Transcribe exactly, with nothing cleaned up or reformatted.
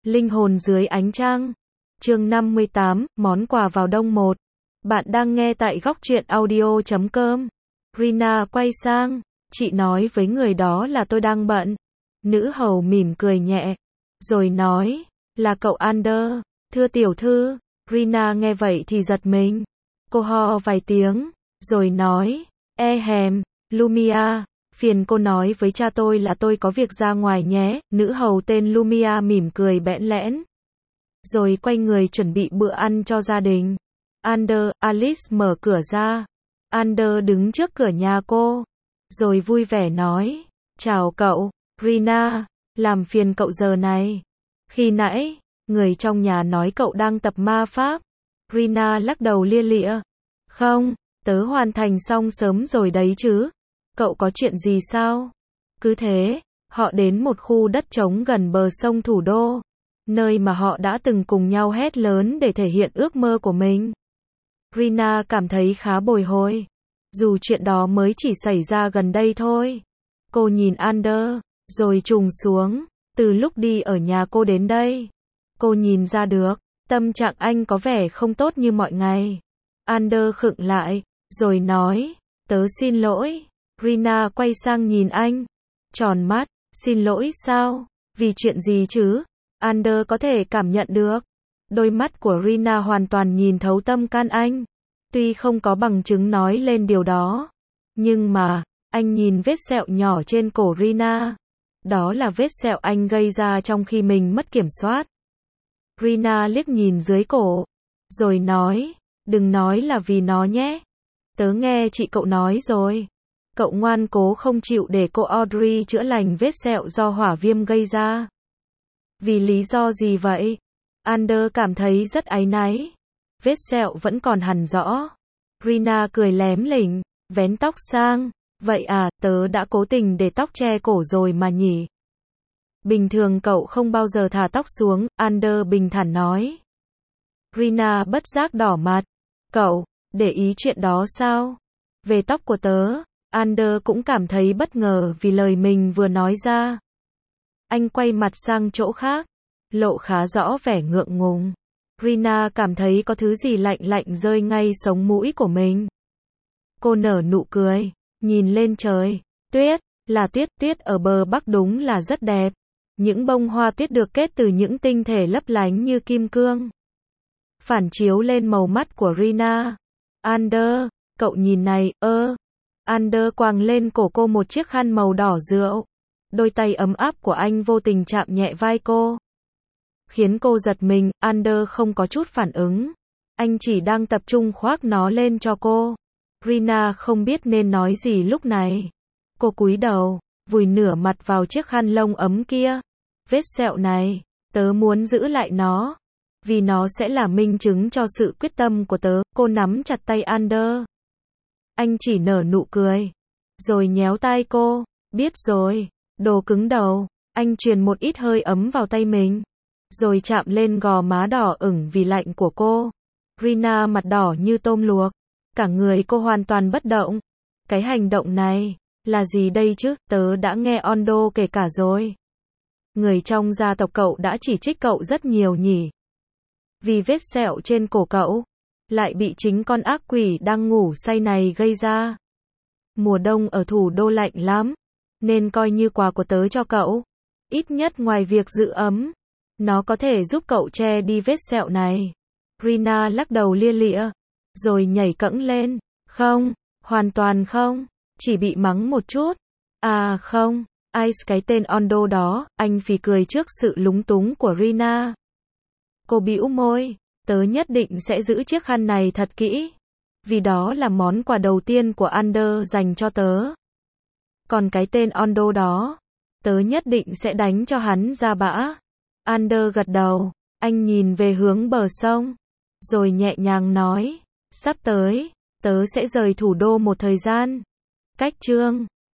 Linh hồn dưới ánh trăng. Chương năm mươi tám, món quà vào đông một. Bạn đang nghe tại góc truyện audio chấm com. Rina quay sang, chị nói với người đó là tôi đang bận. Nữ hầu mỉm cười nhẹ, rồi nói, là cậu Ander, thưa tiểu thư. Rina nghe vậy thì giật mình. Cô ho vài tiếng, rồi nói, e hèm, Lumia, phiền cô nói với cha tôi là tôi có việc ra ngoài nhé. Nữ hầu tên Lumia mỉm cười bẽn lẽn, rồi quay người chuẩn bị bữa ăn cho gia đình. Ander, Alice mở cửa ra. Ander đứng trước cửa nhà cô, rồi vui vẻ nói, chào cậu, Rina, làm phiền cậu giờ này. Khi nãy, người trong nhà nói cậu đang tập ma pháp. Rina lắc đầu lia lịa. Không, tớ hoàn thành xong sớm rồi đấy chứ. Cậu có chuyện gì sao? Cứ thế, họ đến một khu đất trống gần bờ sông thủ đô, nơi mà họ đã từng cùng nhau hét lớn để thể hiện ước mơ của mình. Rina cảm thấy khá bồi hồi, dù chuyện đó mới chỉ xảy ra gần đây thôi. Cô nhìn Ander, rồi trùng xuống. Từ lúc đi ở nhà cô đến đây, cô nhìn ra được, tâm trạng anh có vẻ không tốt như mọi ngày. Ander khựng lại, rồi nói, tớ xin lỗi. Rina quay sang nhìn anh, tròn mắt, xin lỗi sao? Vì chuyện gì chứ? Ander có thể cảm nhận được. Đôi mắt của Rina hoàn toàn nhìn thấu tâm can anh. Tuy không có bằng chứng nói lên điều đó, nhưng mà, anh nhìn vết sẹo nhỏ trên cổ Rina. Đó là vết sẹo anh gây ra trong khi mình mất kiểm soát. Rina liếc nhìn dưới cổ, rồi nói, đừng nói là vì nó nhé. Tớ nghe chị cậu nói rồi. Cậu ngoan cố không chịu để cô Audrey chữa lành vết sẹo do hỏa viêm gây ra. Vì lý do gì vậy? Ander cảm thấy rất áy náy. Vết sẹo vẫn còn hằn rõ. Rina cười lém lỉnh, vén tóc sang. Vậy à, tớ đã cố tình để tóc che cổ rồi mà nhỉ? Bình thường cậu không bao giờ thả tóc xuống, Ander bình thản nói. Rina bất giác đỏ mặt. Cậu, để ý chuyện đó sao? Về tóc của tớ, Ander cũng cảm thấy bất ngờ vì lời mình vừa nói ra. Anh quay mặt sang chỗ khác, lộ khá rõ vẻ ngượng ngùng. Rina cảm thấy có thứ gì lạnh lạnh rơi ngay sống mũi của mình. Cô nở nụ cười, nhìn lên trời. Tuyết, là tuyết, tuyết ở bờ bắc đúng là rất đẹp. Những bông hoa tuyết được kết từ những tinh thể lấp lánh như kim cương, phản chiếu lên màu mắt của Rina. Ander, cậu nhìn này, ơ. Ander quàng lên cổ cô một chiếc khăn màu đỏ rượu. Đôi tay ấm áp của anh vô tình chạm nhẹ vai cô, khiến cô giật mình. Ander không có chút phản ứng. Anh chỉ đang tập trung khoác nó lên cho cô. Rina không biết nên nói gì lúc này. Cô cúi đầu, vùi nửa mặt vào chiếc khăn lông ấm kia. Vết sẹo này, tớ muốn giữ lại nó, vì nó sẽ là minh chứng cho sự quyết tâm của tớ. Cô nắm chặt tay Ander. Anh chỉ nở nụ cười, rồi nhéo tai cô. Biết rồi, đồ cứng đầu. Anh truyền một ít hơi ấm vào tay mình, rồi chạm lên gò má đỏ ửng vì lạnh của cô. Rina mặt đỏ như tôm luộc, cả người cô hoàn toàn bất động. Cái hành động này, là gì đây chứ? Tớ đã nghe Ondo kể cả rồi. Người trong gia tộc cậu đã chỉ trích cậu rất nhiều nhỉ? Vì vết sẹo trên cổ cậu, lại bị chính con ác quỷ đang ngủ say này gây ra. Mùa đông ở thủ đô lạnh lắm, nên coi như quà của tớ cho cậu. Ít nhất ngoài việc giữ ấm, nó có thể giúp cậu che đi vết sẹo này. Rina lắc đầu lia lịa, rồi nhảy cẫng lên. Không, hoàn toàn không, chỉ bị mắng một chút. À không, Ice cái tên Ondo đó. Anh phì cười trước sự lúng túng của Rina. Cô bĩu môi, tớ nhất định sẽ giữ chiếc khăn này thật kỹ, vì đó là món quà đầu tiên của Ander dành cho tớ. Còn cái tên Ondo đó, tớ nhất định sẽ đánh cho hắn ra bã. Ander gật đầu, anh nhìn về hướng bờ sông, rồi nhẹ nhàng nói, sắp tới, tớ sẽ rời thủ đô một thời gian. Cách chương